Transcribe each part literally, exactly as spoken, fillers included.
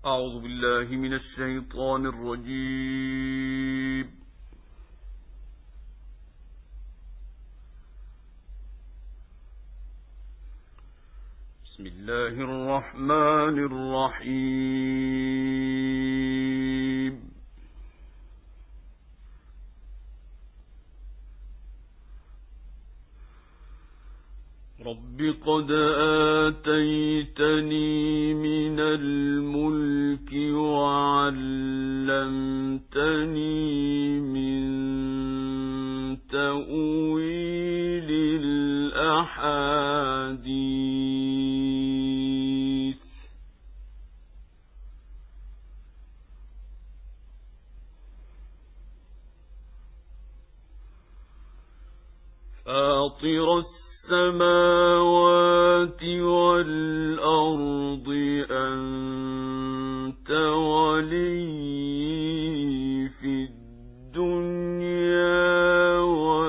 أعوذ بالله من الشيطان الرجيم. بسم الله الرحمن الرحيم. رب قد آتيتني من الملك وعلمتني من تأويل الأحاديث فاطر السماوات والأرض أنت ولي في الدنيا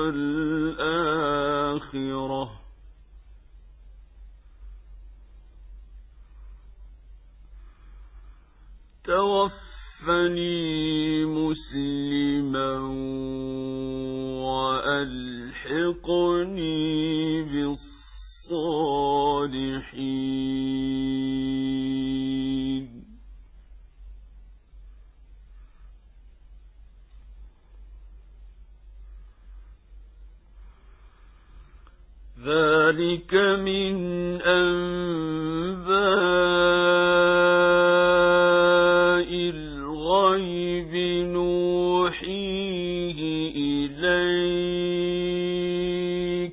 والآخرة توفني مسلما وألحقني بالصالحين. ذلك من أنباء الغيب نوحيه إليك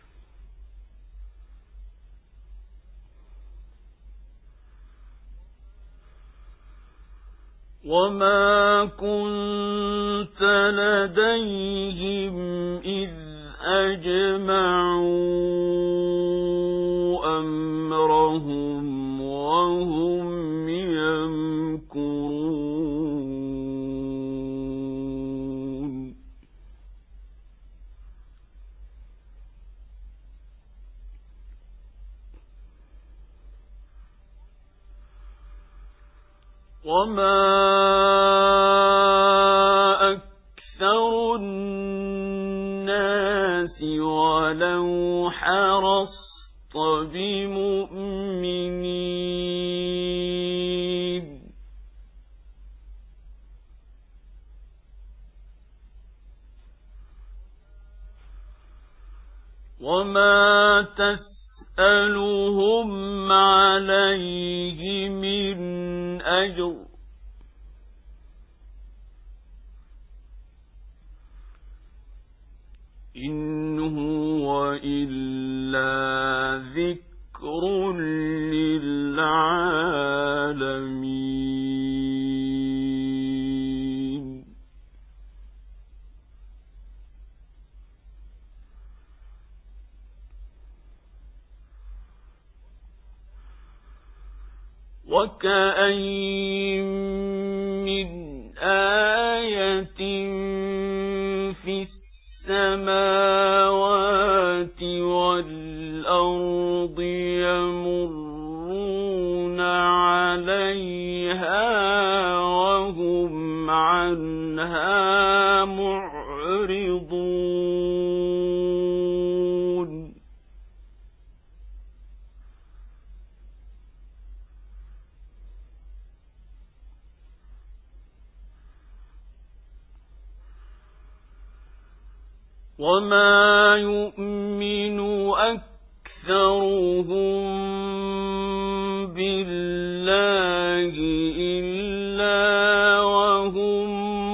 وما كنت لديهم إذ أجمعوا أمرهم وهم يمكرون. وما أكثر الناس ولو حرصت بمؤمنين وما تسألهم عليه من أجر إن هو إلا ذكر للعالمين. وكأين من آية في السماوات والأرض يمرون عليها وهم عنها معرضون. وما يؤمن أكثرهم بالله إلا وهم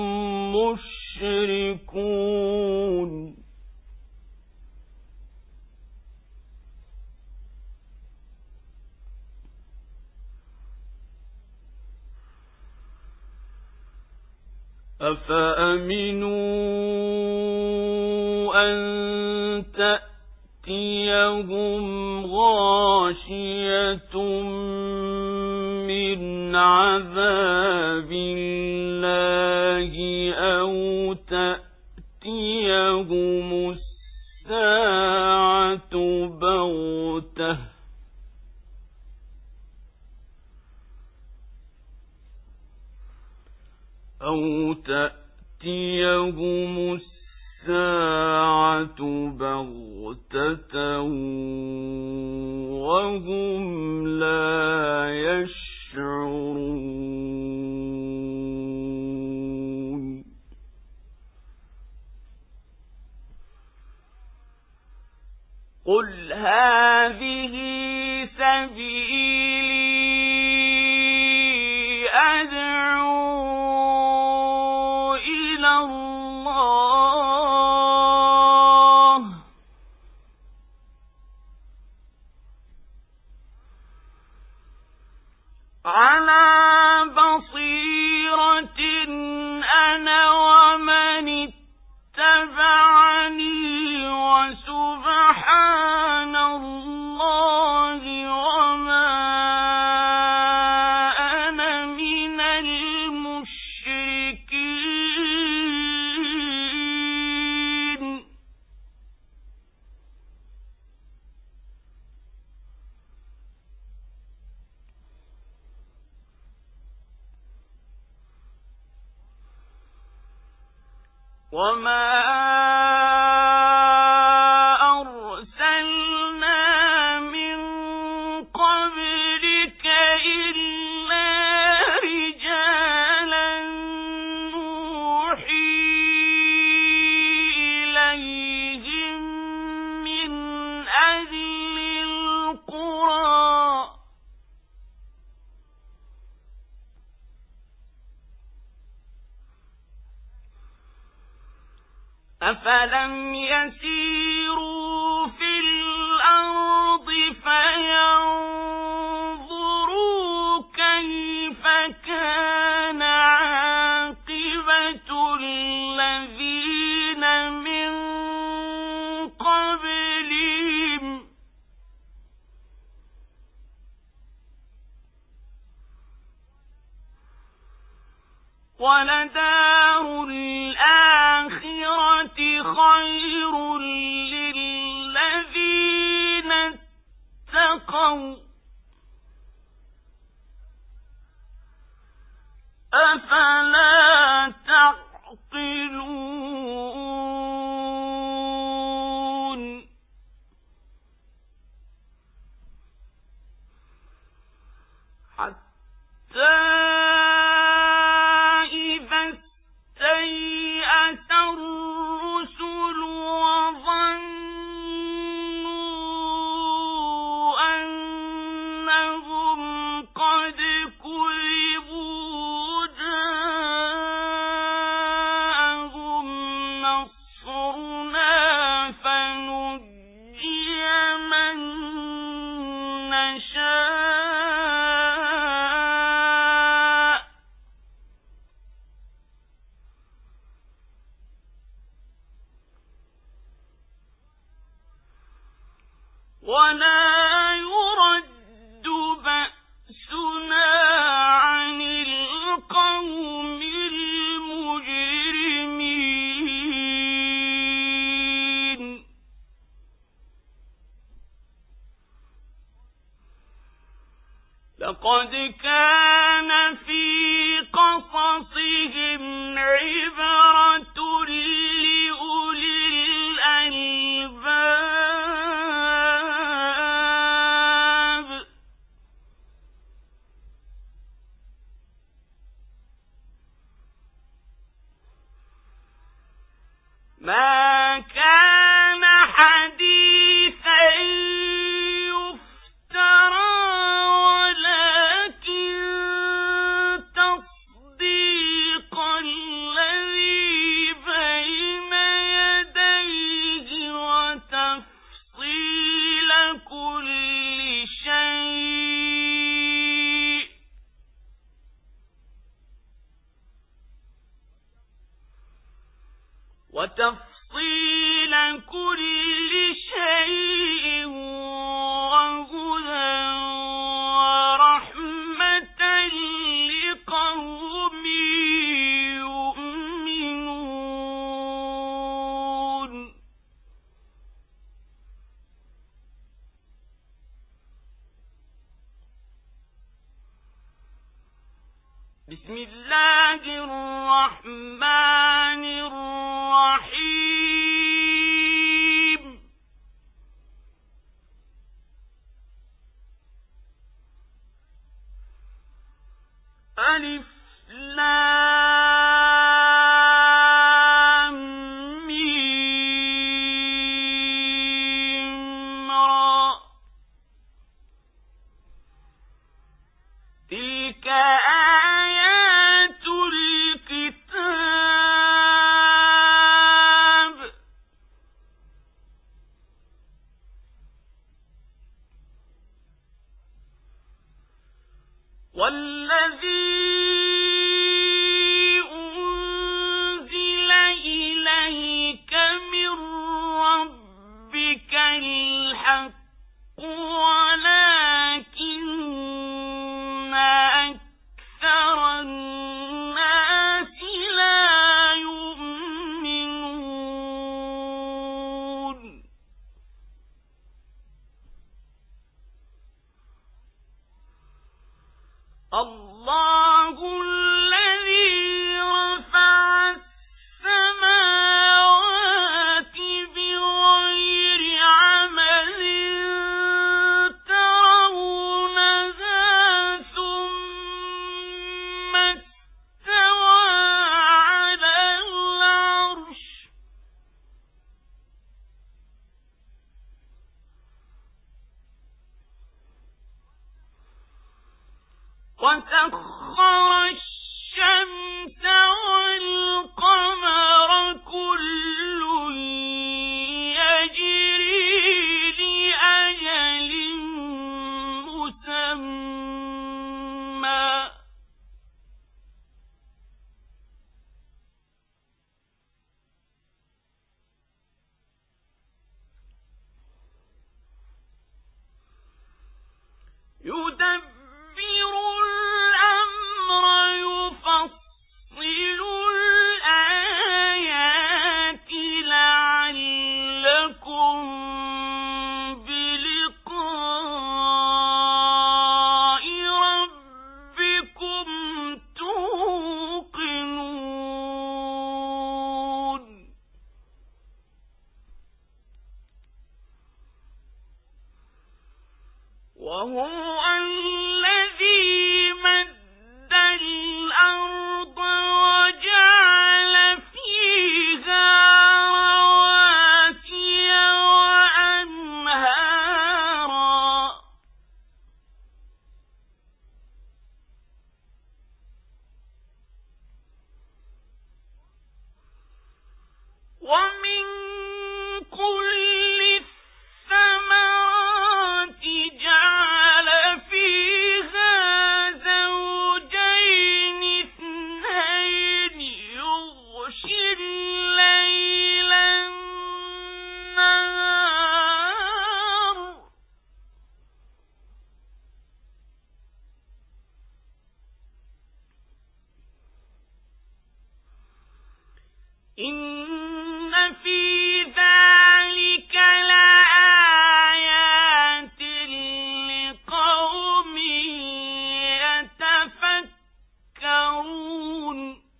مشركون. أفأمنوا أن تأتيهم غاشية من عذاب الله أو تأتيهم الساعة بغتة أو تأتيهم الساعة بغتة وهم لا يشعرون. قل هذه سبيلي أدعو إلى الله على بصيرة أنا ومن اتبعني وسبحان الله وما أنا من المشركين. وما أرسلنا من قبلك إلا رجالا نوحي إليهم من أهل القرى أفلم يسيروا في الأرض فينظروا كيف كان عاقبة الذين من قبلهم ولدار الآخرة خير للذين اتقوا أفلا تعقلون. حتى استيأس الرسل وظنوا أنهم قد كذبوا جاءهم نصرنا فنجي من نشاء ولا يرد بأسنا عن القوم المجرمين. لقد كان في قصصهم عبرة لأولي الألباب. ما كان حديثا يفترى ولكن تصديق الذي بين يديه وتفصيل كل شيء وتفصيل كل شيء وهدى ورحمة لقوم يؤمنون. بسم الله الرحمن الرحمن الرحيم ألف لام ميم را تلك آيات الكتاب والذي أنزل إليك من ربك الحق ولكن أكثر الناس لا يؤمنون الله الذي رفع السماوات بغير عمد ترونها ثم استوى على العرش وسخر الشمس والقمر كل يجري لأجل مسمى يدبر الأمر يفصل الآيات لعلكم بلقاء ربكم توقنون وهو الذي مد الأرض وجعل فيها رواسي وأنهارا ومن كل الثمرات جعل فيها زوجين اثنين يغشي الليل النهار إن في ذلك لآيات لقوم يتفكرون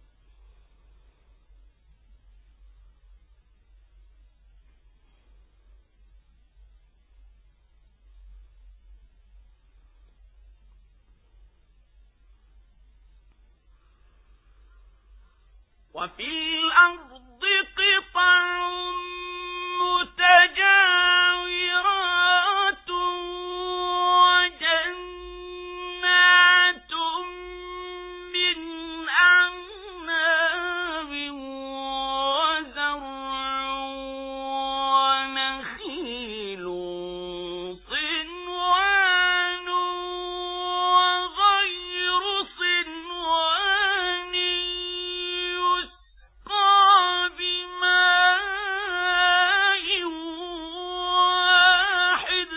وفي الأرض قطع متجاورات وجنات من أعناب وزرع ونخيل صنوان وغير صنوان يسقى بماء واحد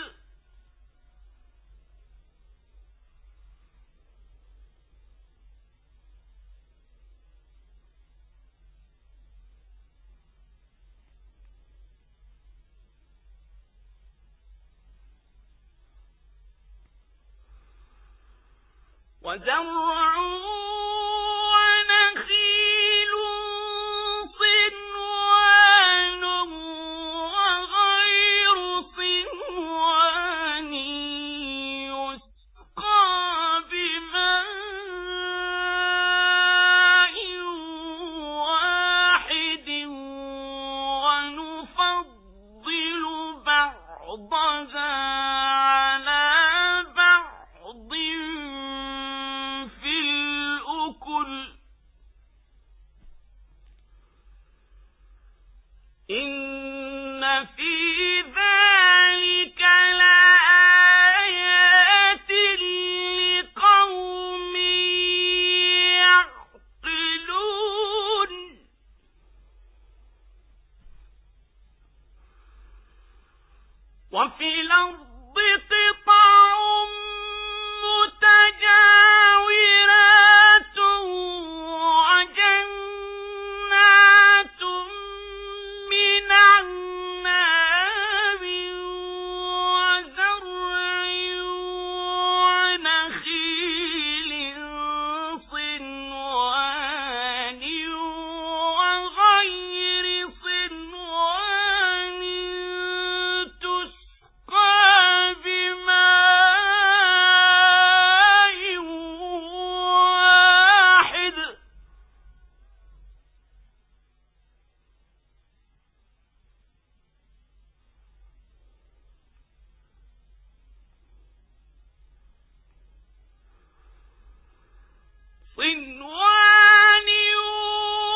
وزرع